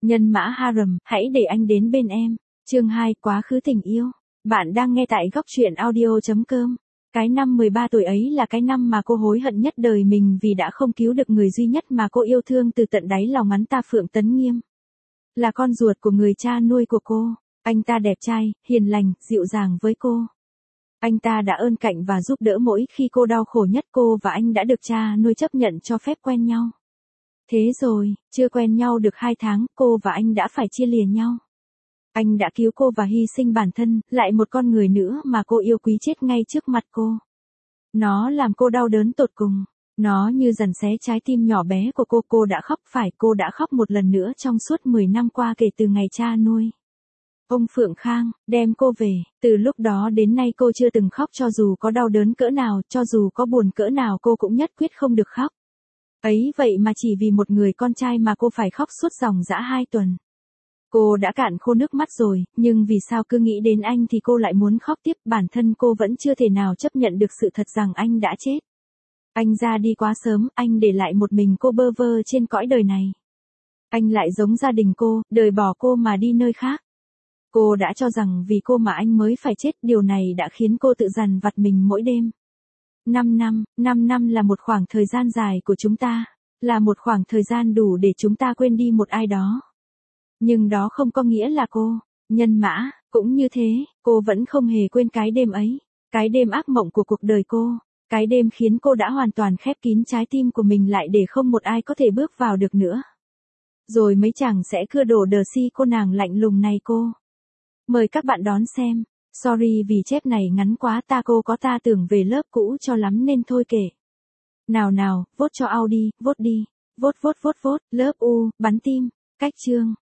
Nhân mã harem, hãy để anh đến bên em. Chương 2, quá khứ tình yêu. Bạn đang nghe tại góc truyện audio.com. Cái năm 13 tuổi ấy là cái năm mà cô hối hận nhất đời mình vì đã không cứu được người duy nhất mà cô yêu thương từ tận đáy lòng hắn ta, Phượng Tấn Nghiêm. Là con ruột của người cha nuôi của cô. Anh ta đẹp trai, hiền lành, dịu dàng với cô. Anh ta đã ơn cạnh và giúp đỡ mỗi khi cô đau khổ nhất. Cô và anh đã được cha nuôi chấp nhận cho phép quen nhau. Thế rồi, chưa quen nhau được 2 tháng, cô và anh đã phải chia lìa nhau. Anh đã cứu cô và hy sinh bản thân, lại một con người nữa mà cô yêu quý chết ngay trước mặt cô. Nó làm cô đau đớn tột cùng. Nó như dằn xé trái tim nhỏ bé của cô. Cô đã khóc, phải, cô đã khóc một lần nữa trong suốt 10 năm qua kể từ ngày cha nuôi. Ông Phượng Khang, đem cô về. Từ lúc đó đến nay cô chưa từng khóc, cho dù có đau đớn cỡ nào, cho dù có buồn cỡ nào cô cũng nhất quyết không được khóc. Ấy vậy mà chỉ vì một người con trai mà cô phải khóc suốt dòng dã 2 tuần. Cô đã cạn khô nước mắt rồi, nhưng vì sao cứ nghĩ đến anh thì cô lại muốn khóc tiếp. Bản thân cô vẫn chưa thể nào chấp nhận được sự thật rằng anh đã chết. Anh ra đi quá sớm, anh để lại một mình cô bơ vơ trên cõi đời này. Anh lại giống gia đình cô, đời bỏ cô mà đi nơi khác. Cô đã cho rằng vì cô mà anh mới phải chết, điều này đã khiến cô tự dằn vặt mình mỗi đêm. 5 năm là một khoảng thời gian dài của chúng ta, là một khoảng thời gian đủ để chúng ta quên đi một ai đó. Nhưng đó không có nghĩa là cô, Nhân Mã, cũng như thế, cô vẫn không hề quên cái đêm ấy, cái đêm ác mộng của cuộc đời cô, cái đêm khiến cô đã hoàn toàn khép kín trái tim của mình lại để không một ai có thể bước vào được nữa. Rồi mấy chàng sẽ cưa đổ đờ si cô nàng lạnh lùng này cô. Mời các bạn đón xem. Sorry vì chép này ngắn quá, cô có tưởng về lớp cũ cho lắm nên thôi kể. Nào, vote cho Audi, vote đi. Vote, lớp U, bắn tim. Cách chương.